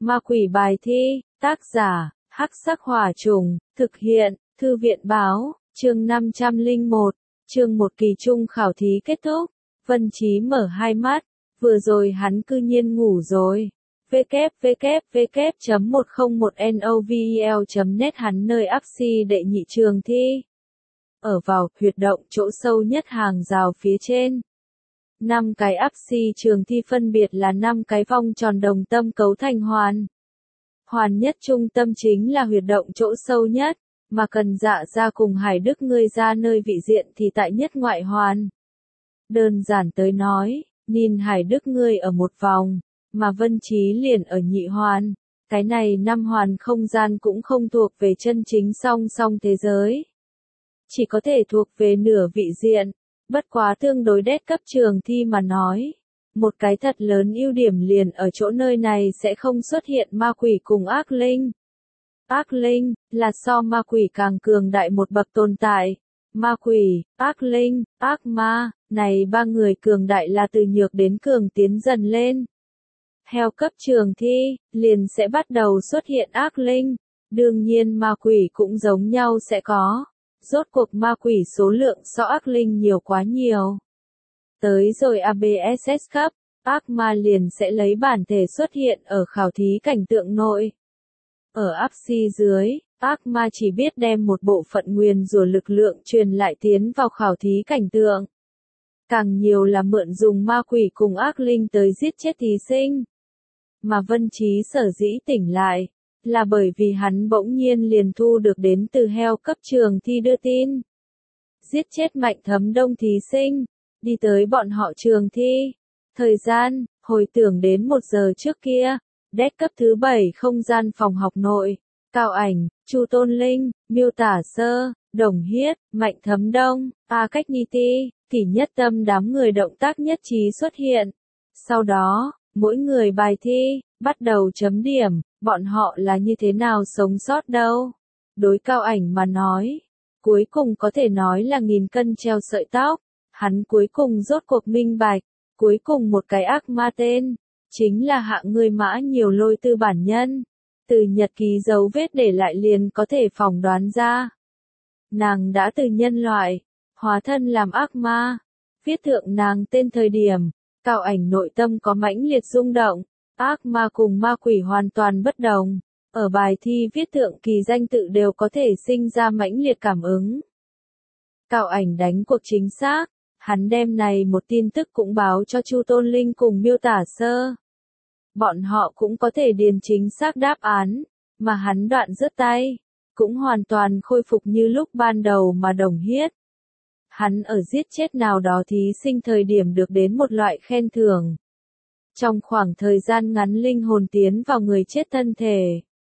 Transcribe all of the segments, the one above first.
Ma quỷ bài thi, tác giả, Hắc Sắc Hỏa Trùng, thực hiện, Thư viện Báo, chương 501, chương 1 kỳ trung khảo thí kết thúc. Vân Chí mở hai mắt, vừa rồi hắn cư nhiên ngủ rồi. www.101novel.net hắn nơi áp si đệ nhị trường thi. Ở vào huyệt động chỗ sâu nhất hàng rào phía trên. 5 cái áp si trường thi phân biệt là 5 cái vòng tròn đồng tâm cấu thành hoàn. Hoàn nhất trung tâm chính là huyệt động chỗ sâu nhất, mà Cần Dạ ra cùng Hải Đức ngươi ra nơi vị diện thì tại nhất ngoại hoàn. Đơn giản tới nói, nhìn Hải Đức ngươi ở một vòng, mà Vân Chí liền ở nhị hoàn. Cái này 5 hoàn không gian cũng không thuộc về chân chính song song thế giới. Chỉ có thể thuộc về nửa vị diện. Bất quá tương đối đét cấp trường thi mà nói. Một cái thật lớn ưu điểm liền ở chỗ nơi này sẽ không xuất hiện ma quỷ cùng ác linh. Ác linh, là so ma quỷ càng cường đại một bậc tồn tại. Ma quỷ, ác linh, ác ma, này ba người cường đại là từ nhược đến cường tiến dần lên. Theo cấp trường thi, liền sẽ bắt đầu xuất hiện ác linh. Đương nhiên ma quỷ cũng giống nhau sẽ có. Rốt cuộc ma quỷ số lượng so ác linh nhiều quá nhiều. Tới rồi ABSS cấp, ác ma liền sẽ lấy bản thể xuất hiện ở khảo thí cảnh tượng nội. Ở áp si dưới, ác ma chỉ biết đem một bộ phận nguyền rủa lực lượng truyền lại tiến vào khảo thí cảnh tượng. Càng nhiều là mượn dùng ma quỷ cùng ác linh tới giết chết thí sinh. Mà Vân Chí sở dĩ tỉnh lại, là bởi vì hắn bỗng nhiên liền thu được đến từ heo cấp trường thi đưa tin. Giết chết Mạnh Thấm Đông thí sinh, đi tới bọn họ trường thi. Thời gian, hồi tưởng đến 1 giờ trước kia, đét cấp thứ 7 không gian phòng học nội, Cao Ảnh, Chu Tôn Linh, Miêu Tả Sơ, Đồng Hiết, Mạnh Thấm Đông, A Cách Ni Ti, Kỷ Nhất Tâm đám người động tác nhất trí xuất hiện. Sau đó, mỗi người bài thi, bắt đầu chấm điểm, bọn họ là như thế nào sống sót đâu. Đối Cao Ảnh mà nói, cuối cùng có thể nói là 1000 cân treo sợi tóc, hắn cuối cùng rốt cuộc minh bạch, cuối cùng một cái ác ma tên, chính là hạng người mã nhiều lôi tư bản nhân. Từ nhật ký dấu vết để lại liền có thể phỏng đoán ra. Nàng đã từ nhân loại, hóa thân làm ác ma. Viết thượng nàng tên thời điểm, Cao Ảnh nội tâm có mãnh liệt rung động. Ác ma cùng ma quỷ hoàn toàn bất đồng. Ở bài thi viết thượng kỳ danh tự đều có thể sinh ra mãnh liệt cảm ứng. Cao Ảnh đánh cuộc chính xác, hắn đem này một tin tức cũng báo cho Chu Tôn Linh cùng Miêu Tả Sơ. Bọn họ cũng có thể điền chính xác đáp án, mà hắn đoạn rớt tay, cũng hoàn toàn khôi phục như lúc ban đầu mà Đồng Hiết. Hắn ở giết chết nào đó thí sinh thời điểm được đến một loại khen thưởng. Trong khoảng thời gian ngắn linh hồn tiến vào người chết thân thể.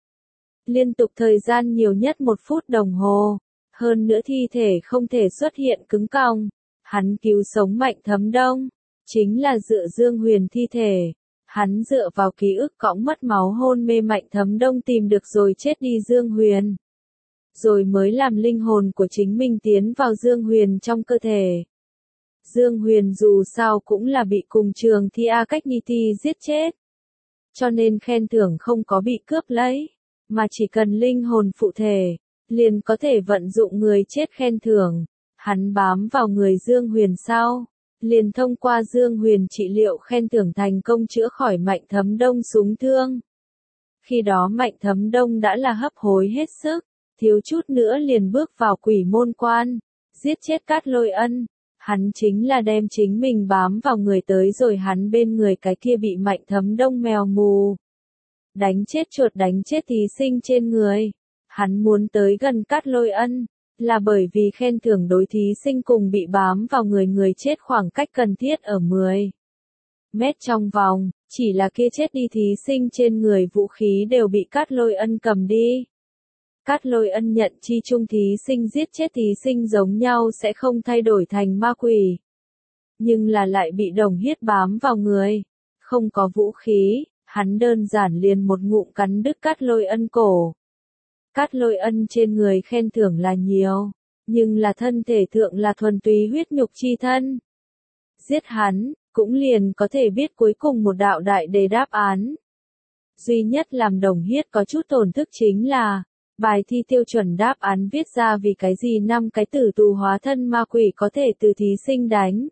Liên tục thời gian nhiều nhất 1 phút đồng hồ, hơn nữa thi thể không thể xuất hiện cứng cong. Hắn cứu sống Mạnh Thấm Đông, chính là dựa Dương Huyền thi thể. Hắn dựa vào ký ức cõng mất máu hôn mê Mạnh Thấm Đông tìm được rồi chết đi Dương Huyền. Rồi mới làm linh hồn của chính mình tiến vào Dương Huyền trong cơ thể. Dương Huyền dù sao cũng là bị cùng trường thi A Cách Ni Ti giết chết. Cho nên khen thưởng không có bị cướp lấy, mà chỉ cần linh hồn phụ thể, liền có thể vận dụng người chết khen thưởng. Hắn bám vào người Dương Huyền sau, liền thông qua Dương Huyền trị liệu khen thưởng thành công chữa khỏi Mạnh Thấm Đông súng thương. Khi đó Mạnh Thấm Đông đã là hấp hối hết sức, thiếu chút nữa liền bước vào quỷ môn quan, giết chết Cát Lôi Ân. Hắn chính là đem chính mình bám vào người tới rồi hắn bên người cái kia bị Mạnh Thấm Đông mèo mù. Đánh chết chuột đánh chết thí sinh trên người. Hắn muốn tới gần Cát Lôi Ân, là bởi vì khen thưởng đối thí sinh cùng bị bám vào người chết khoảng cách cần thiết ở 10 mét trong vòng, chỉ là kia chết đi thí sinh trên người vũ khí đều bị Cát Lôi Ân cầm đi. Cát Lôi Ân nhận chi chung thí sinh giết chết thí sinh giống nhau sẽ không thay đổi thành ma quỷ. Nhưng là lại bị Đồng Hiết bám vào người. Không có vũ khí, hắn đơn giản liền một ngụm cắn đứt Cát Lôi Ân cổ. Cát Lôi Ân trên người khen thưởng là nhiều, nhưng là thân thể thượng là thuần túy huyết nhục chi thân. Giết hắn, cũng liền có thể biết cuối cùng một đạo đại đề đáp án. Duy nhất làm Đồng Hiết có chút tổn thức chính là, bài thi tiêu chuẩn đáp án viết ra vì cái gì 5 cái tử tù hóa thân ma quỷ có thể từ thí sinh đánh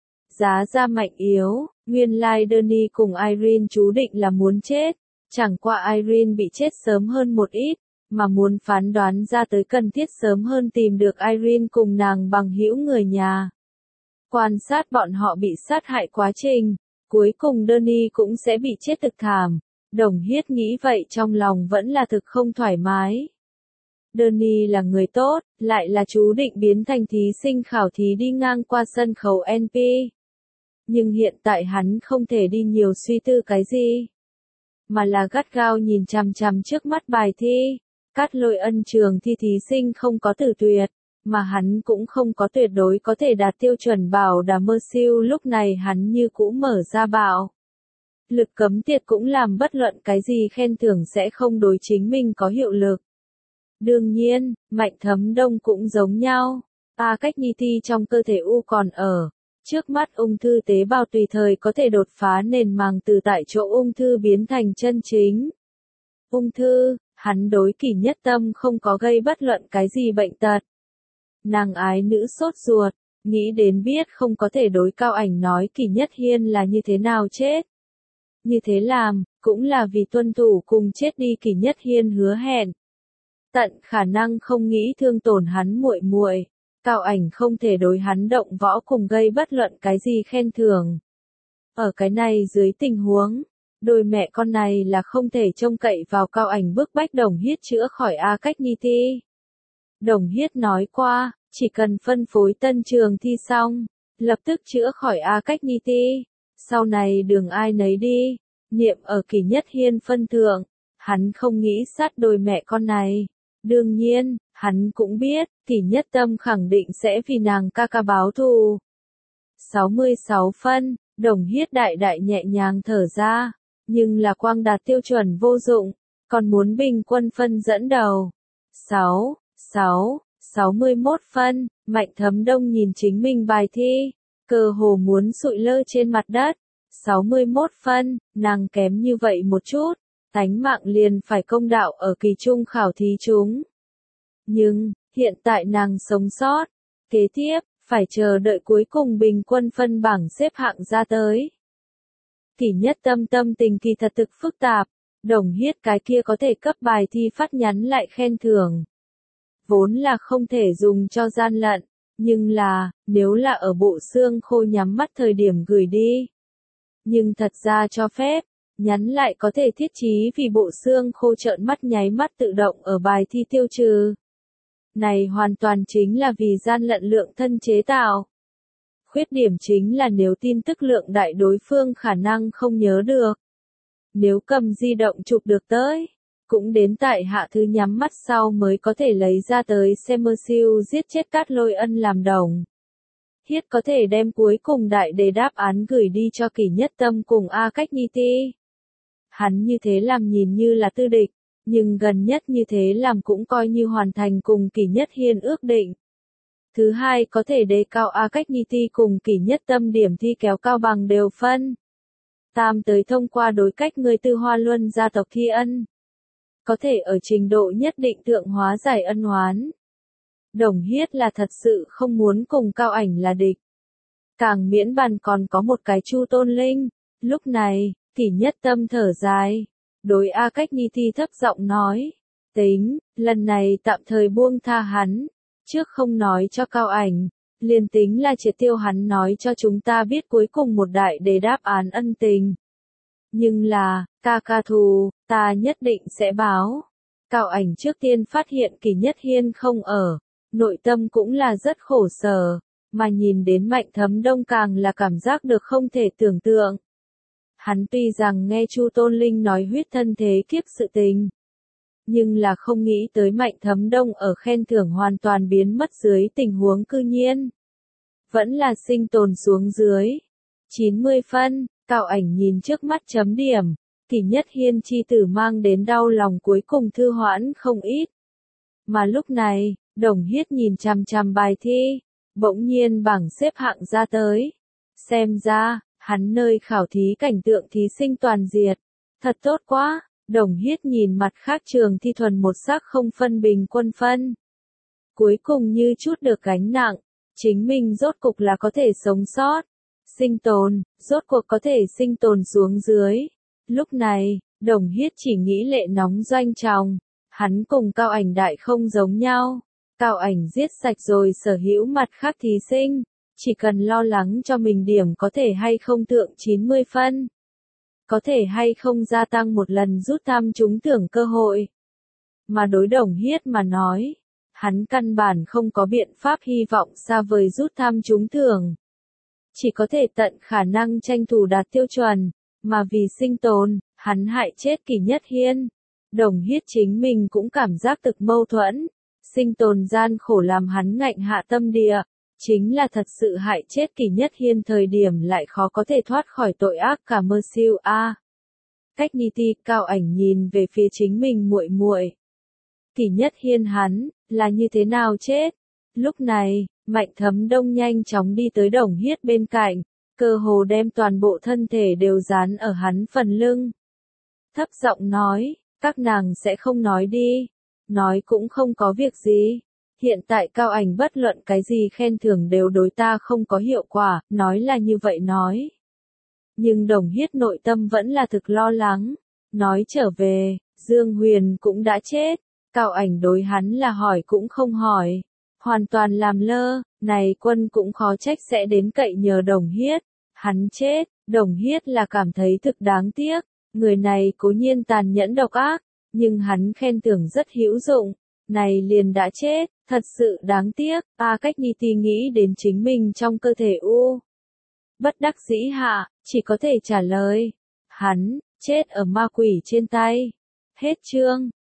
giá ra mạnh yếu. Nguyên lai Danny cùng Irene chú định là muốn chết, chẳng qua Irene bị chết sớm hơn một ít, mà muốn phán đoán ra tới cần thiết sớm hơn tìm được Irene cùng nàng bằng hữu người nhà. Quan sát bọn họ bị sát hại quá trình, cuối cùng Danny cũng sẽ bị chết thực thảm. Đồng Hiết nghĩ vậy trong lòng vẫn là thực không thoải mái. Danny là người tốt, lại là chú định biến thành thí sinh khảo thí đi ngang qua sân khấu NP. Nhưng hiện tại hắn không thể đi nhiều suy tư cái gì, mà là gắt gao nhìn chằm chằm trước mắt bài thi. Cát Lôi Ân trường thi thí sinh không có tử tuyệt, mà hắn cũng không có tuyệt đối có thể đạt tiêu chuẩn bảo đảm mơ siêu. Lúc này hắn như cũ mở ra bạo lực cấm tiệt cũng làm bất luận cái gì khen thưởng sẽ không đối chính mình có hiệu lực. Đương nhiên, Mạnh Thấm Đông cũng giống nhau. Cách nhi thi trong cơ thể U còn ở. Trước mắt ung thư tế bào tùy thời có thể đột phá nền màng từ tại chỗ ung thư biến thành chân chính ung thư. Hắn đối Kỷ Nhất Tâm không có gây bất luận cái gì bệnh tật. Nàng ái nữ sốt ruột, nghĩ đến biết không có thể đối Cao Ảnh nói Kỷ Nhất Hiên là như thế nào chết. Như thế làm, cũng là vì tuân thủ cùng chết đi Kỷ Nhất Hiên hứa hẹn. Tận khả năng không nghĩ thương tổn hắn muội muội. Cao Ảnh không thể đối hắn động võ cùng gây bất luận cái gì khen thưởng. Ở cái này dưới tình huống, đôi mẹ con này là không thể trông cậy vào Cao Ảnh bức bách Đồng Hiết chữa khỏi cách ni thi. Đồng Hiết nói qua, chỉ cần phân phối tân trường thi xong, lập tức chữa khỏi cách ni thi. Sau này đường ai nấy đi, niệm ở Kỷ Nhất Hiên phân thượng, hắn không nghĩ sát đôi mẹ con này. Đương nhiên, hắn cũng biết, Kỷ Nhất Tâm khẳng định sẽ vì nàng ca ca báo thù. 66 phân, Đồng Hiết đại đại nhẹ nhàng thở ra, nhưng là quang đạt tiêu chuẩn vô dụng, còn muốn bình quân phân dẫn đầu. 61 phân, Mạnh Thấm Đông nhìn chính mình bài thi, cơ hồ muốn sụi lơ trên mặt đất. 61 phân, nàng kém như vậy một chút, tánh mạng liền phải công đạo ở kỳ trung khảo thí chúng. Nhưng, hiện tại nàng sống sót, kế tiếp, phải chờ đợi cuối cùng bình quân phân bảng xếp hạng ra tới. Kỷ Nhất Tâm tâm tình kỳ thật thực phức tạp, Đồng Hiết cái kia có thể cấp bài thi phát nhắn lại khen thưởng. Vốn là không thể dùng cho gian lận, nhưng là, nếu là ở bộ xương khô nhắm mắt thời điểm gửi đi. Nhưng thật ra cho phép, nhắn lại có thể thiết trí vì bộ xương khô trợn mắt nháy mắt tự động ở bài thi tiêu trừ. Này hoàn toàn chính là vì gian lận lượng thân chế tạo. Khuyết điểm chính là nếu tin tức lượng đại đối phương khả năng không nhớ được. Nếu cầm di động chụp được tới, cũng đến tại hạ thứ nhắm mắt sau mới có thể lấy ra tới xem mơ siêu giết chết Cát Lôi Ân làm đồng. Hiết có thể đem cuối cùng đại đề đáp án gửi đi cho Kỷ Nhất Tâm cùng cách ni thi. Hắn như thế làm nhìn như là tư địch, nhưng gần nhất như thế làm cũng coi như hoàn thành cùng Kỷ Nhất Hiên ước định. Thứ hai có thể đề cao cách ni thi cùng Kỷ Nhất Tâm điểm thi kéo cao bằng đều phân. Tam tới thông qua đối cách người từ Hoa Luân gia tộc thi ân. Có thể ở trình độ nhất định thượng hóa giải ân oán. Đồng Hiết là thật sự không muốn cùng Cao Ảnh là địch. Càng miễn bàn còn có một cái Chu Tôn Linh. Lúc này, Kỷ Nhất Tâm thở dài. Đối cách ni thi thấp giọng nói. Tính, lần này tạm thời buông tha hắn. Trước không nói cho Cao Ảnh. Liền tính là triệt tiêu hắn nói cho chúng ta biết cuối cùng một đại đề đáp án ân tình. Nhưng là, ca thù, ta nhất định sẽ báo. Cao Ảnh trước tiên phát hiện Kỷ Nhất Hiên không ở. Nội tâm cũng là rất khổ sở, mà nhìn đến Mạnh Thấm Đông càng là cảm giác được không thể tưởng tượng. Hắn tuy rằng nghe Chu Tôn Linh nói huyết thân thế kiếp sự tình, nhưng là không nghĩ tới Mạnh Thấm Đông ở khen thưởng hoàn toàn biến mất dưới tình huống cư nhiên. Vẫn là sinh tồn xuống dưới. 90 phân, Cao Ảnh nhìn trước mắt chấm điểm, Kỷ Nhất Hiên chi tử mang đến đau lòng cuối cùng thư hoãn không ít. Mà lúc này, Đồng Hiết nhìn chằm chằm bài thi, bỗng nhiên bảng xếp hạng ra tới. Xem ra, hắn nơi khảo thí cảnh tượng thí sinh toàn diệt. Thật tốt quá, Đồng Hiết nhìn mặt khác Trường Thi thuần một sắc không phân bình quân phân. Cuối cùng như chút được gánh nặng, chính mình rốt cục là có thể sống sót, sinh tồn, rốt cuộc có thể sinh tồn xuống dưới. Lúc này, Đồng Hiết chỉ nghĩ lệ nóng doanh tròng, hắn cùng Cao Ảnh đại không giống nhau. Cao Ảnh giết sạch rồi sở hữu mặt khác thí sinh, chỉ cần lo lắng cho mình điểm có thể hay không thượng 90 phân. Có thể hay không gia tăng một lần rút thăm trúng thưởng cơ hội. Mà đối Đồng Hiết mà nói, hắn căn bản không có biện pháp hy vọng xa vời rút thăm trúng thưởng. Chỉ có thể tận khả năng tranh thủ đạt tiêu chuẩn, mà vì sinh tồn, hắn hại chết Kỷ Nhất Hiên. Đồng Hiết chính mình cũng cảm giác thực mâu thuẫn, sinh tồn gian khổ làm hắn ngạnh hạ tâm địa, chính là thật sự hại chết Kỷ Nhất Hiên thời điểm lại khó có thể thoát khỏi tội ác cả mơ siêu a. Cách Nhi Ti, Cao Ảnh nhìn về phía chính mình muội muội. Kỷ Nhất Hiên hắn là như thế nào chết? Lúc này, Mạnh Thấm Đông nhanh chóng đi tới Đồng Hiết bên cạnh, cơ hồ đem toàn bộ thân thể đều dán ở hắn phần lưng. Thấp giọng nói, các nàng sẽ không nói đi, nói cũng không có việc gì. Hiện tại Cao Ảnh bất luận cái gì khen thưởng đều đối ta không có hiệu quả, nói là như vậy nói. Nhưng Đồng Hiết nội tâm vẫn là thực lo lắng, nói trở về, Dương Huyền cũng đã chết, Cao Ảnh đối hắn là hỏi cũng không hỏi, hoàn toàn làm lơ, này quân cũng khó trách sẽ đến cậy nhờ Đồng Hiết, hắn chết, Đồng Hiết là cảm thấy thực đáng tiếc, người này cố nhiên tàn nhẫn độc ác, nhưng hắn khen thưởng rất hữu dụng, này liền đã chết, thật sự đáng tiếc, Cách Nhi Ti nghĩ đến chính mình trong cơ thể u. Bất đắc dĩ hạ, chỉ có thể trả lời, hắn, chết ở ma quỷ trên tay. Hết chương.